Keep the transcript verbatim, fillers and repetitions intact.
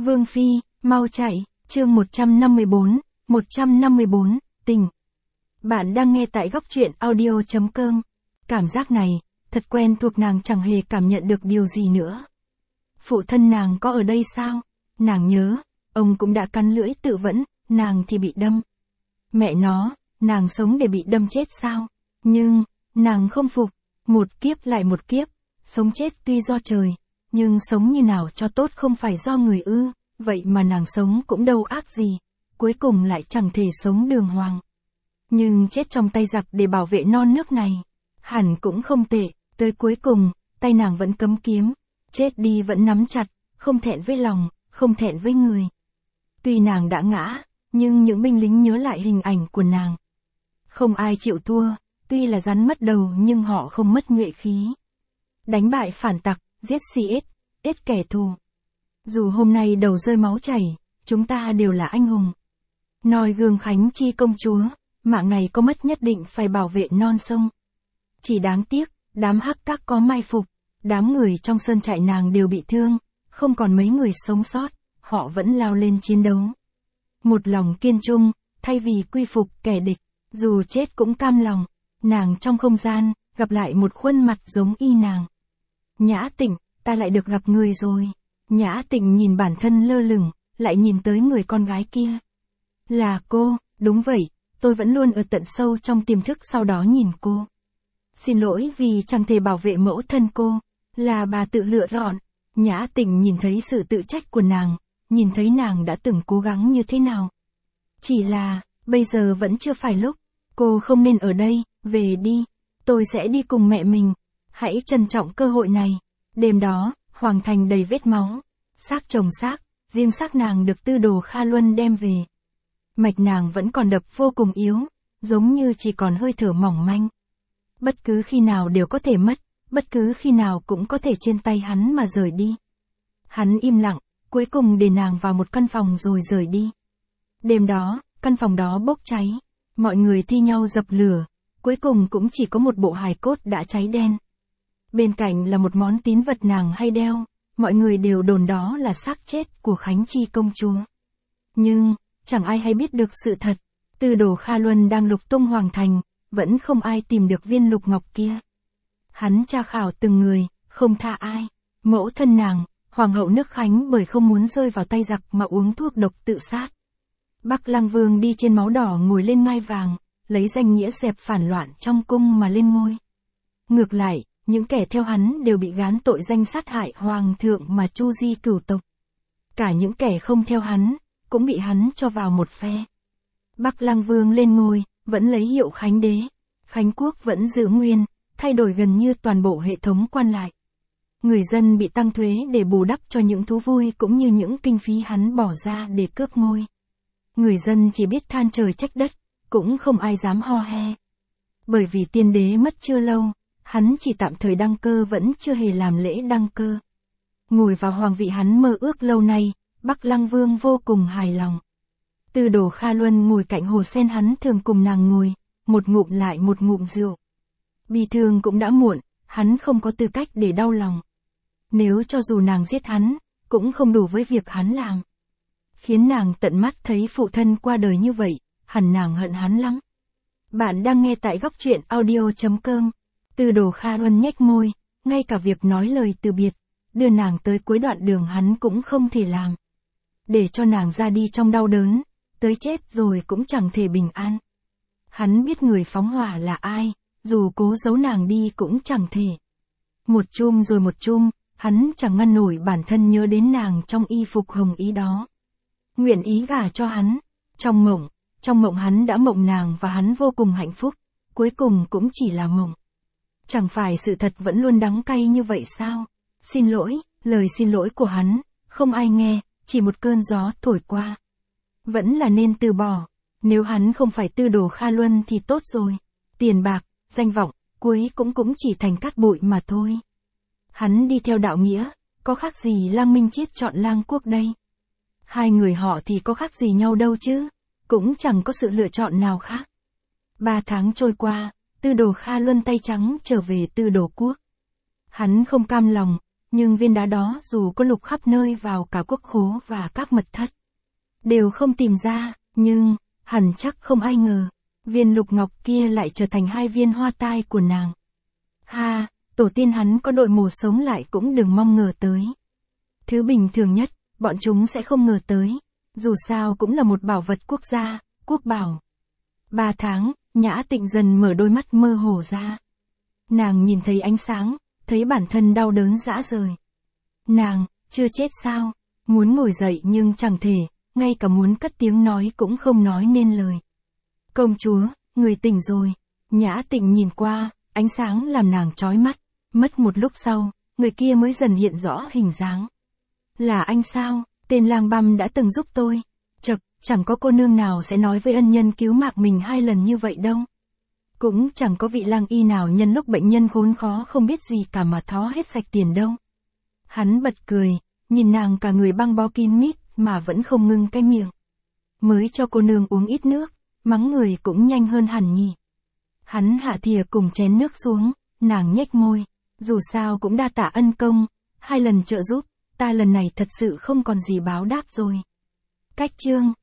Vương Phi, mau chạy, chương một trăm năm mươi bốn, một trăm năm mươi bốn, tình. Bạn đang nghe tại góc truyện audio.com. Cảm giác này, thật quen thuộc, nàng chẳng hề cảm nhận được điều gì nữa. Phụ thân nàng có ở đây sao? Nàng nhớ, ông cũng đã cắn lưỡi tự vẫn, nàng thì bị đâm. Mẹ nó, nàng sống để bị đâm chết sao? Nhưng, nàng không phục, một kiếp lại một kiếp, sống chết tuy do trời, nhưng sống như nào cho tốt không phải do người ư, vậy mà nàng sống cũng đâu ác gì, cuối cùng lại chẳng thể sống đường hoàng. Nhưng chết trong tay giặc để bảo vệ non nước này, hẳn cũng không tệ, tới cuối cùng, tay nàng vẫn cấm kiếm, chết đi vẫn nắm chặt, không thẹn với lòng, không thẹn với người. Tuy nàng đã ngã, nhưng những binh lính nhớ lại hình ảnh của nàng. Không ai chịu thua, tuy là rắn mất đầu nhưng họ không mất nhuệ khí. Đánh bại phản tặc, giết si ít, ít kẻ thù. Dù hôm nay đầu rơi máu chảy, chúng ta đều là anh hùng. Noi gương Khánh Chi công chúa, mạng này có mất nhất định phải bảo vệ non sông. Chỉ đáng tiếc, đám hắc các có mai phục, đám người trong sơn trại nàng đều bị thương, không còn mấy người sống sót, họ vẫn lao lên chiến đấu. Một lòng kiên trung, thay vì quy phục kẻ địch, dù chết cũng cam lòng, nàng trong không gian, gặp lại một khuôn mặt giống y nàng. Nhã Tịnh, ta lại được gặp người rồi. Nhã Tịnh nhìn bản thân lơ lửng, lại nhìn tới người con gái kia. Là cô, đúng vậy, tôi vẫn luôn ở tận sâu trong tiềm thức sau đó nhìn cô. Xin lỗi vì chẳng thể bảo vệ mẫu thân cô, là bà tự lựa chọn. Nhã Tịnh nhìn thấy sự tự trách của nàng, nhìn thấy nàng đã từng cố gắng như thế nào. Chỉ là, bây giờ vẫn chưa phải lúc, cô không nên ở đây, về đi, tôi sẽ đi cùng mẹ mình, hãy trân trọng cơ hội này. Đêm đó, Hoàng thành đầy vết máu, xác chồng xác, riêng xác nàng được Tư Đồ Kha Luân đem về. Mạch nàng vẫn còn đập vô cùng yếu, giống như chỉ còn hơi thở mỏng manh. Bất cứ khi nào đều có thể mất, bất cứ khi nào cũng có thể trên tay hắn mà rời đi. Hắn im lặng, cuối cùng để nàng vào một căn phòng rồi rời đi. Đêm đó, căn phòng đó bốc cháy, mọi người thi nhau dập lửa, cuối cùng cũng chỉ có một bộ hài cốt đã cháy đen. Bên cạnh là một món tín vật nàng hay đeo, mọi người đều đồn đó là xác chết của Khánh Chi công chúa. Nhưng, chẳng ai hay biết được sự thật, Tư Đồ Kha Luân đang lục tung hoàng thành, vẫn không ai tìm được viên lục ngọc kia. Hắn tra khảo từng người, không tha ai. Mẫu thân nàng, hoàng hậu nước Khánh bởi không muốn rơi vào tay giặc mà uống thuốc độc tự sát. Bắc Lăng Vương đi trên máu đỏ ngồi lên ngai vàng, lấy danh nghĩa dẹp phản loạn trong cung mà lên ngôi. Ngược lại, những kẻ theo hắn đều bị gán tội danh sát hại hoàng thượng mà chu di cửu tộc. Cả những kẻ không theo hắn, cũng bị hắn cho vào một phe. Bắc Lăng Vương lên ngôi, vẫn lấy hiệu Khánh đế. Khánh quốc vẫn giữ nguyên, thay đổi gần như toàn bộ hệ thống quan lại. Người dân bị tăng thuế để bù đắp cho những thú vui cũng như những kinh phí hắn bỏ ra để cướp ngôi. Người dân chỉ biết than trời trách đất, cũng không ai dám ho he. Bởi vì tiên đế mất chưa lâu, hắn chỉ tạm thời đăng cơ vẫn chưa hề làm lễ đăng cơ. Ngồi vào hoàng vị hắn mơ ước lâu nay, Bắc Lăng Vương vô cùng hài lòng. Tư Đồ Kha Luân ngồi cạnh hồ sen hắn thường cùng nàng ngồi, một ngụm lại một ngụm rượu. Bi thương cũng đã muộn, hắn không có tư cách để đau lòng. Nếu cho dù nàng giết hắn, cũng không đủ với việc hắn làm. Khiến nàng tận mắt thấy phụ thân qua đời như vậy, hẳn nàng hận hắn lắm. Bạn đang nghe tại góc truyện audio.com. Tư Đồ Kha Luân nhếch môi, ngay cả việc nói lời từ biệt, đưa nàng tới cuối đoạn đường hắn cũng không thể làm. Để cho nàng ra đi trong đau đớn, tới chết rồi cũng chẳng thể bình an. Hắn biết người phóng hỏa là ai, dù cố giấu nàng đi cũng chẳng thể. Một chum rồi một chum, hắn chẳng ngăn nổi bản thân nhớ đến nàng trong y phục hồng ý đó. Nguyện ý gả cho hắn. Trong mộng, trong mộng hắn đã mộng nàng và hắn vô cùng hạnh phúc, cuối cùng cũng chỉ là mộng. Chẳng phải sự thật vẫn luôn đắng cay như vậy sao? Xin lỗi, lời xin lỗi của hắn, không ai nghe, chỉ một cơn gió thổi qua. Vẫn là nên từ bỏ, nếu hắn không phải Tư Đồ Kha Luân thì tốt rồi. Tiền bạc, danh vọng, cuối cũng cũng chỉ thành cát bụi mà thôi. Hắn đi theo đạo nghĩa, có khác gì Lang Minh Chiết chọn Lang Quốc đây? Hai người họ thì có khác gì nhau đâu chứ, cũng chẳng có sự lựa chọn nào khác. Ba tháng trôi qua, Tư Đồ Kha Luân tay trắng trở về Tư Đồ Quốc. Hắn không cam lòng, nhưng viên đá đó dù có lục khắp nơi vào cả quốc khố và các mật thất, đều không tìm ra, nhưng, hẳn chắc không ai ngờ, viên lục ngọc kia lại trở thành hai viên hoa tai của nàng. Ha, tổ tiên hắn có đội mổ sống lại cũng đừng mong ngờ tới. Thứ bình thường nhất, bọn chúng sẽ không ngờ tới, dù sao cũng là một bảo vật quốc gia, quốc bảo. Ba tháng, Nhã Tịnh dần mở đôi mắt mơ hồ ra. Nàng nhìn thấy ánh sáng, thấy bản thân đau đớn rã rời. Nàng, chưa chết sao? Muốn ngồi dậy nhưng chẳng thể, ngay cả muốn cất tiếng nói cũng không nói nên lời. Công chúa, người tỉnh rồi. Nhã Tịnh nhìn qua, ánh sáng làm nàng chói mắt. Mất một lúc sau, người kia mới dần hiện rõ hình dáng. Là anh sao? Tên lang băm đã từng giúp tôi. Chậc, chẳng có cô nương nào sẽ nói với ân nhân cứu mạng mình hai lần như vậy đâu. Cũng chẳng có vị lang y nào nhân lúc bệnh nhân khốn khó không biết gì cả mà thó hết sạch tiền đâu. Hắn bật cười, nhìn nàng cả người băng bó kín mít mà vẫn không ngưng cái miệng. Mới cho cô nương uống ít nước, mắng người cũng nhanh hơn hẳn nhỉ. Hắn hạ thìa cùng chén nước xuống, nàng nhếch môi, dù sao cũng đa tạ ân công, hai lần trợ giúp, ta lần này thật sự không còn gì báo đáp rồi. Cách chương